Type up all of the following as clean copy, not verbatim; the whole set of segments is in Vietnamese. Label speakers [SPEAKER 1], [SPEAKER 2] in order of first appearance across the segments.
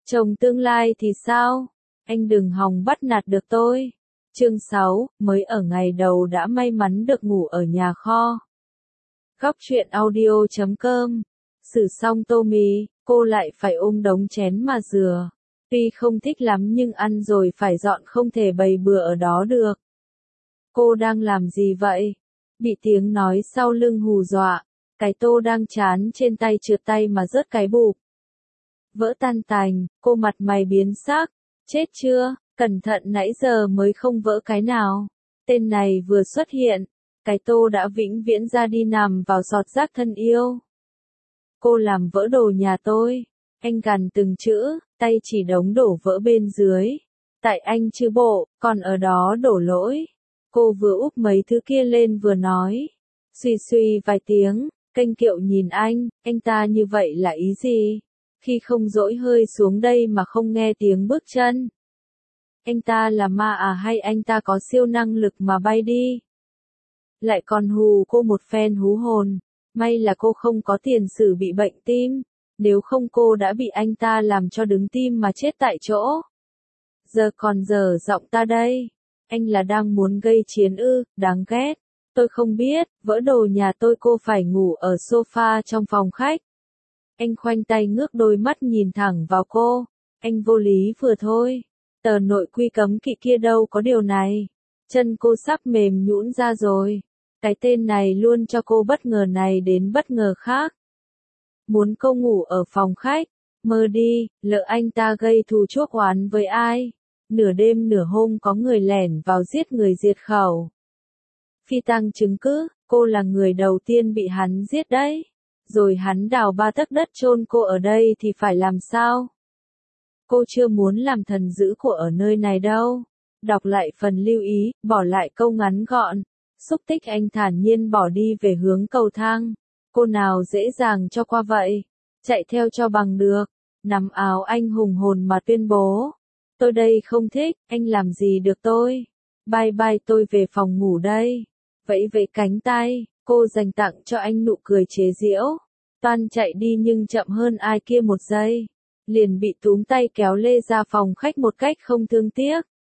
[SPEAKER 1] Chồng tương lai thì sao? Anh đừng hòng bắt nạt được tôi. Chương 6, mới ở ngày đầu đã may mắn được ngủ ở nhà kho. Góc truyện audio.com. Xử xong tô mì, cô lại phải ôm đống chén mà rửa. Tuy không thích lắm nhưng ăn rồi phải dọn, không thể bày bừa ở đó được. Cô đang làm gì vậy? Bị tiếng nói sau lưng hù dọa. Cái tô đang chán trên tay trượt tay mà rớt cái bụp. Vỡ tan tành, cô mặt mày biến sắc. Chết chưa, cẩn thận nãy giờ mới không vỡ cái nào. Tên này vừa xuất hiện, cái tô đã vĩnh viễn ra đi nằm vào giọt rác thân yêu. Cô làm vỡ đồ nhà tôi. Anh gằn từng chữ, tay chỉ đống đổ vỡ bên dưới. Tại anh chứ bộ, còn ở đó đổ lỗi. Cô vừa úp mấy thứ kia lên vừa nói. Suy suy vài tiếng, kênh kiệu nhìn anh ta như vậy là ý gì? Khi không dỗi hơi xuống đây mà không nghe tiếng bước chân. Anh ta là ma à hay anh ta có siêu năng lực mà bay đi? Lại còn hù cô một phen hú hồn. May là cô không có tiền sử bị bệnh tim. Nếu không cô đã bị anh ta làm cho đứng tim mà chết tại chỗ. Giờ còn dở giọng ta đây. Anh là đang muốn gây chiến ư, đáng ghét. Tôi không biết, vỡ đồ nhà tôi cô phải ngủ ở sofa trong phòng khách. Anh khoanh tay ngước đôi mắt nhìn thẳng vào cô. Anh vô lý vừa thôi. Tờ nội quy cấm kỵ kia đâu có điều này. Chân cô sắp mềm nhũn ra rồi. Cái tên này luôn cho cô bất ngờ này đến bất ngờ khác. Muốn cô ngủ ở phòng khách. Mơ đi, lỡ anh ta gây thù chuốc oán với ai. Nửa đêm nửa hôm có người lẻn vào giết người diệt khẩu. Phi tang chứng cứ, cô là người đầu tiên bị hắn giết đấy. Rồi hắn đào 3 tấc đất chôn cô ở đây thì phải làm sao? Cô chưa muốn làm thần giữ của ở nơi này đâu. Đọc lại phần lưu ý, bỏ lại câu ngắn gọn. Xúc tích anh thản nhiên bỏ đi về hướng cầu thang. Cô nào dễ dàng cho qua vậy? Chạy theo cho bằng được. Nắm áo anh hùng hồn mà tuyên bố. Tôi đây không thích, anh làm gì được tôi? Bye bye, tôi về phòng ngủ đây. Vẫy vẫy cánh tay, cô dành tặng cho anh nụ cười chế giễu. Toan chạy đi nhưng chậm hơn ai kia một giây. Liền bị túm tay kéo lê ra phòng khách một cách không thương tiếc.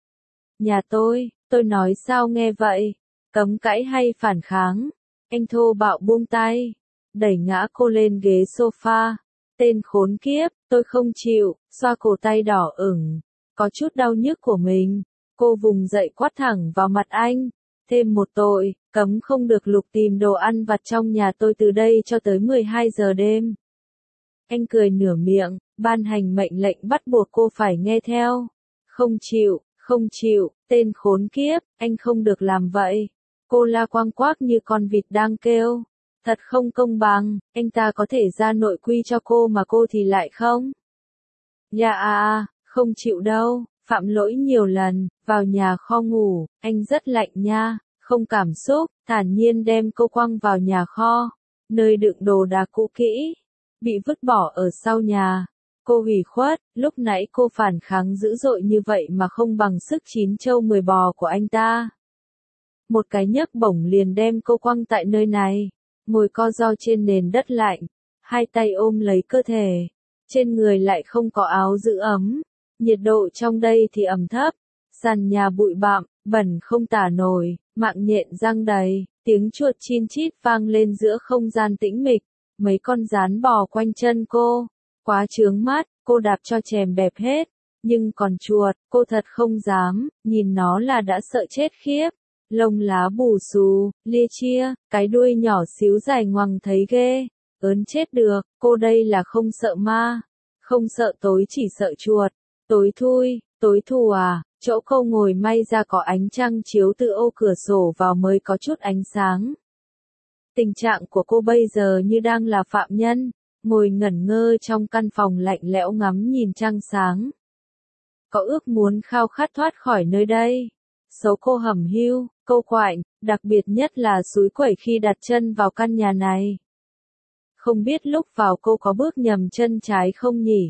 [SPEAKER 1] Nhà tôi nói sao nghe vậy? Cấm cãi hay phản kháng? Anh thô bạo buông tay, đẩy ngã cô lên ghế sofa. Tên khốn kiếp, tôi không chịu, xoa cổ tay đỏ ửng, có chút đau nhức của mình. Cô vùng dậy quát thẳng vào mặt anh. Thêm một tội, cấm không được lục tìm đồ ăn vặt trong nhà tôi từ đây cho tới 12 giờ đêm. Anh cười nửa miệng, ban hành mệnh lệnh bắt buộc cô phải nghe theo. Không chịu, tên khốn kiếp, anh không được làm vậy. Cô la quang quác như con vịt đang kêu. Thật không công bằng, anh ta có thể ra nội quy cho cô mà cô thì lại không. Dạ không chịu đâu, phạm lỗi nhiều lần, vào nhà kho ngủ, anh rất lạnh nha, không cảm xúc, thản nhiên đem cô quăng vào nhà kho, nơi đựng đồ đạc cũ kỹ, bị vứt bỏ ở sau nhà. Cô ủy khuất, lúc nãy cô phản kháng dữ dội như vậy mà không bằng sức 9 trâu 10 bò của anh ta. Một cái nhấc bổng liền đem cô quăng tại nơi này, ngồi co ro trên nền đất lạnh, hai tay ôm lấy cơ thể, trên người lại không có áo giữ ấm, nhiệt độ trong đây thì ẩm thấp, sàn nhà bụi bặm, bẩn không tả nổi, mạng nhện răng đầy, tiếng chuột chin chít vang lên giữa không gian tĩnh mịch, mấy con gián bò quanh chân cô, quá chướng mắt, cô đạp cho chèm bẹp hết, nhưng còn chuột, cô thật không dám, nhìn nó là đã sợ chết khiếp. Lông lá bù xù, lia chia, cái đuôi nhỏ xíu dài ngoằng thấy ghê, ớn chết được, cô đây là không sợ ma, không sợ tối chỉ sợ chuột, tối thù à, chỗ cô ngồi may ra có ánh trăng chiếu từ ô cửa sổ vào mới có chút ánh sáng. Tình trạng của cô bây giờ như đang là phạm nhân, ngồi ngẩn ngơ trong căn phòng lạnh lẽo ngắm nhìn trăng sáng. Có ước muốn khao khát thoát khỏi nơi đây. Xấu cô hẩm hiu, cô quạnh, đặc biệt nhất là xúi quẩy khi đặt chân vào căn nhà này. Không biết lúc vào cô có bước nhầm chân trái không nhỉ?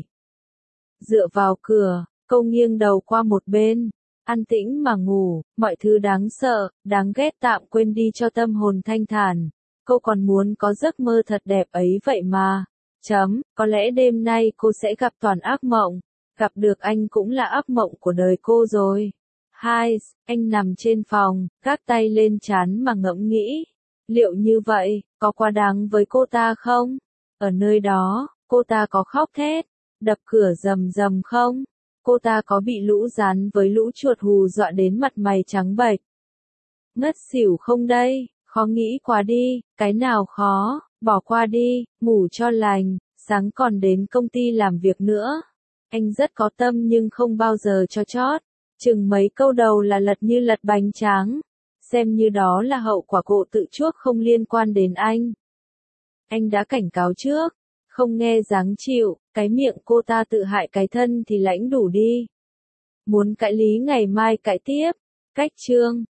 [SPEAKER 1] Dựa vào cửa, cô nghiêng đầu qua một bên, an tĩnh mà ngủ, mọi thứ đáng sợ, đáng ghét tạm quên đi cho tâm hồn thanh thản. Cô còn muốn có giấc mơ thật đẹp ấy vậy mà. Có lẽ đêm nay cô sẽ gặp toàn ác mộng. Gặp được anh cũng là ác mộng của đời cô rồi. Hai, anh nằm trên phòng, gác tay lên trán mà ngẫm nghĩ. Liệu như vậy, có quá đáng với cô ta không? Ở nơi đó, cô ta có khóc thét, đập cửa rầm rầm không? Cô ta có bị lũ rắn với lũ chuột hù dọa đến mặt mày trắng bệch? Ngất xỉu không đây? Khó nghĩ quá đi, cái nào khó, bỏ qua đi, ngủ cho lành, sáng còn đến công ty làm việc nữa. Anh rất có tâm nhưng không bao giờ cho chót. Chừng mấy câu đầu là lật như lật bánh tráng. Xem như đó là hậu quả cộ tự chuốc không liên quan đến anh. Anh đã cảnh cáo trước. Không nghe dáng chịu, cái miệng cô ta tự hại cái thân thì lãnh đủ đi. Muốn cãi lý ngày mai cãi tiếp. Cách chương